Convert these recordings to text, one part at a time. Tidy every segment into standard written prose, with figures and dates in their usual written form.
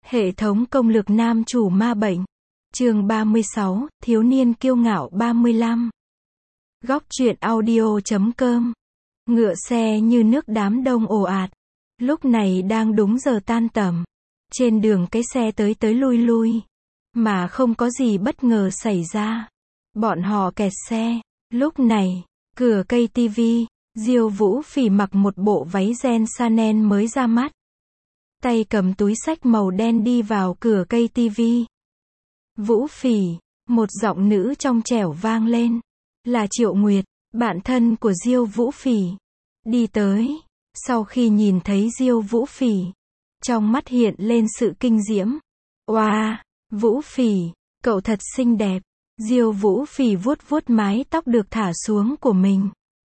Hệ thống công lược nam chủ ma bệnh. Chương 36, thiếu niên kiêu ngạo 35. Góc truyện audio.com. Ngựa xe như nước đám đông ồ ạt. Lúc này đang đúng giờ tan tầm. Trên đường cái xe tới lui lui. Mà không có gì bất ngờ xảy ra. Bọn họ kẹt xe. Lúc này, cửa cây tivi, Diêu Vũ Phỉ mặc một bộ váy ren Chanel mới ra mắt. Tay cầm túi xách màu đen đi vào cửa cây tivi. Vũ Phỉ, một giọng nữ trong trẻo vang lên. Là Triệu Nguyệt, bạn thân của Diêu Vũ Phỉ. Đi tới, sau khi nhìn thấy Diêu Vũ Phỉ, trong mắt hiện lên sự kinh diễm. Oa, Vũ Phỉ, cậu thật xinh đẹp. Diêu Vũ Phỉ vuốt vuốt mái tóc được thả xuống của mình.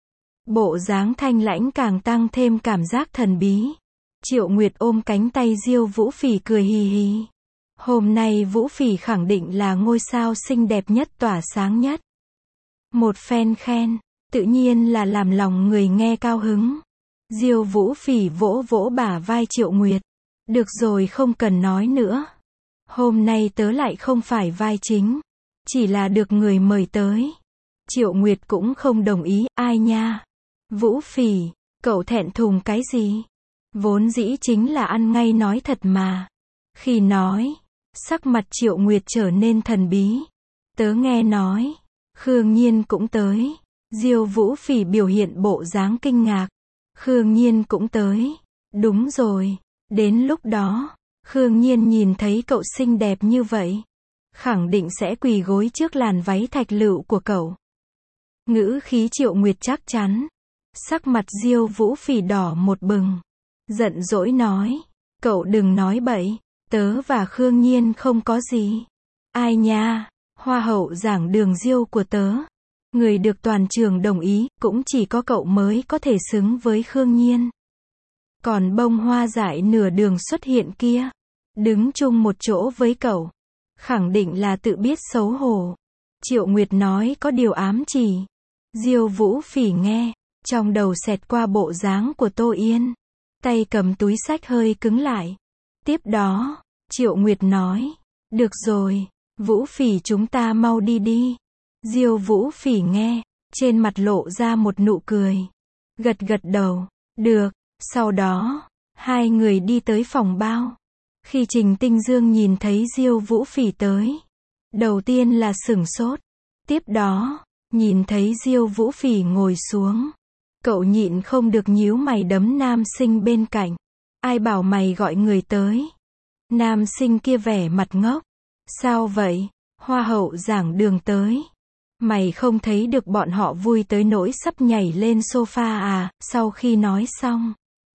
Bộ dáng thanh lãnh càng tăng thêm cảm giác thần bí. Triệu Nguyệt ôm cánh tay Diêu Vũ Phỉ cười hì hì. Hôm nay Vũ Phỉ khẳng định là ngôi sao xinh đẹp nhất tỏa sáng nhất. Một phen khen, tự nhiên là làm lòng người nghe cao hứng. Diêu Vũ Phỉ vỗ vỗ bả vai Triệu Nguyệt. Được rồi, không cần nói nữa. Hôm nay tớ lại không phải vai chính, chỉ là được người mời tới. Triệu Nguyệt cũng không đồng ý, ai nha. Vũ Phỉ, cậu thẹn thùng cái gì? Vốn dĩ chính là ăn ngay nói thật mà. Khi nói, sắc mặt Triệu Nguyệt trở nên thần bí. Tớ nghe nói, Khương Nhiên cũng tới. Diêu Vũ Phỉ biểu hiện bộ dáng kinh ngạc. Khương Nhiên cũng tới. Đúng rồi, đến lúc đó, Khương Nhiên nhìn thấy cậu xinh đẹp như vậy, khẳng định sẽ quỳ gối trước làn váy thạch lựu của cậu. Ngữ khí Triệu Nguyệt chắc chắn. Sắc mặt Diêu Vũ Phỉ đỏ một bừng. Giận dỗi nói, cậu đừng nói bậy, tớ và Khương Nhiên không có gì. Ai nha, hoa hậu giảng đường Diêu của tớ. Người được toàn trường đồng ý, cũng chỉ có cậu mới có thể xứng với Khương Nhiên. Còn bông hoa dại nửa đường xuất hiện kia, đứng chung một chỗ với cậu, khẳng định là tự biết xấu hổ. Triệu Nguyệt nói có điều ám chỉ. Diêu Vũ Phỉ nghe, trong đầu xẹt qua bộ dáng của Tô Yên. Tay cầm túi xách hơi cứng lại. Tiếp đó, Triệu Nguyệt nói, được rồi, Vũ Phỉ chúng ta mau đi đi. Diêu Vũ Phỉ nghe, trên mặt lộ ra một nụ cười. Gật gật đầu, được. Sau đó, hai người đi tới phòng bao. Khi Trình Tinh Dương nhìn thấy Diêu Vũ Phỉ tới, đầu tiên là sửng sốt. Tiếp đó, nhìn thấy Diêu Vũ Phỉ ngồi xuống, cậu nhịn không được nhíu mày đấm nam sinh bên cạnh. Ai bảo mày gọi người tới? Nam sinh kia vẻ mặt ngốc. Sao vậy? Hoa hậu giảng đường tới. Mày không thấy được bọn họ vui tới nỗi sắp nhảy lên sofa à? Sau khi nói xong,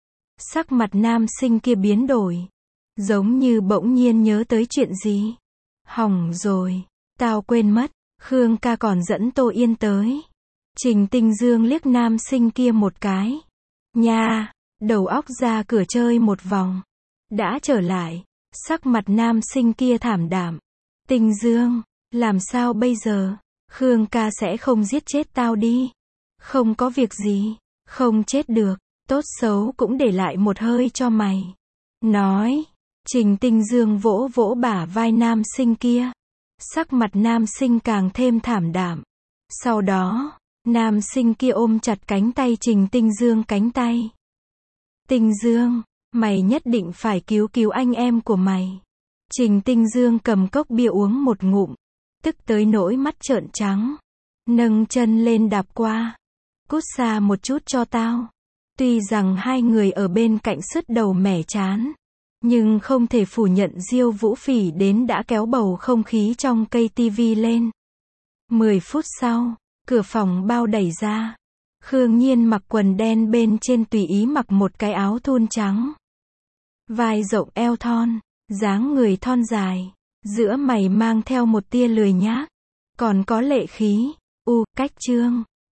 sắc mặt nam sinh kia biến đổi, giống như bỗng nhiên nhớ tới chuyện gì. Hỏng rồi, tao quên mất, Khương ca còn dẫn Tô Yên tới. Trình Tinh Dương liếc nam sinh kia một cái. Nha, đầu óc ra cửa chơi một vòng. Đã trở lại, sắc mặt nam sinh kia thảm đạm. Tinh Dương, làm sao bây giờ? Khương ca sẽ không giết chết tao đi. Không có việc gì, không chết được, tốt xấu cũng để lại một hơi cho mày. Nói, Trình Tinh Dương vỗ vỗ bả vai nam sinh kia. Sắc mặt nam sinh càng thêm thảm đạm. Sau đó, nam sinh kia ôm chặt cánh tay Trình Tinh Dương cánh tay. Tinh Dương, mày nhất định phải cứu cứu anh em của mày. Trình Tinh Dương cầm cốc bia uống một ngụm, tức tới nỗi mắt trợn trắng. Nâng chân lên đạp qua. Cút xa một chút cho tao. Tuy rằng hai người ở bên cạnh sứt đầu mẻ chán, nhưng không thể phủ nhận Diêu Vũ Phỉ đến đã kéo bầu không khí trong cây tivi lên. 10 phút sau, cửa phòng bao đẩy ra. Khương Nhiên mặc quần đen bên trên tùy ý mặc một cái áo thun trắng. Vai rộng eo thon, dáng người thon dài, giữa mày mang theo một tia lười nhác, còn có lệ khí. Cách chương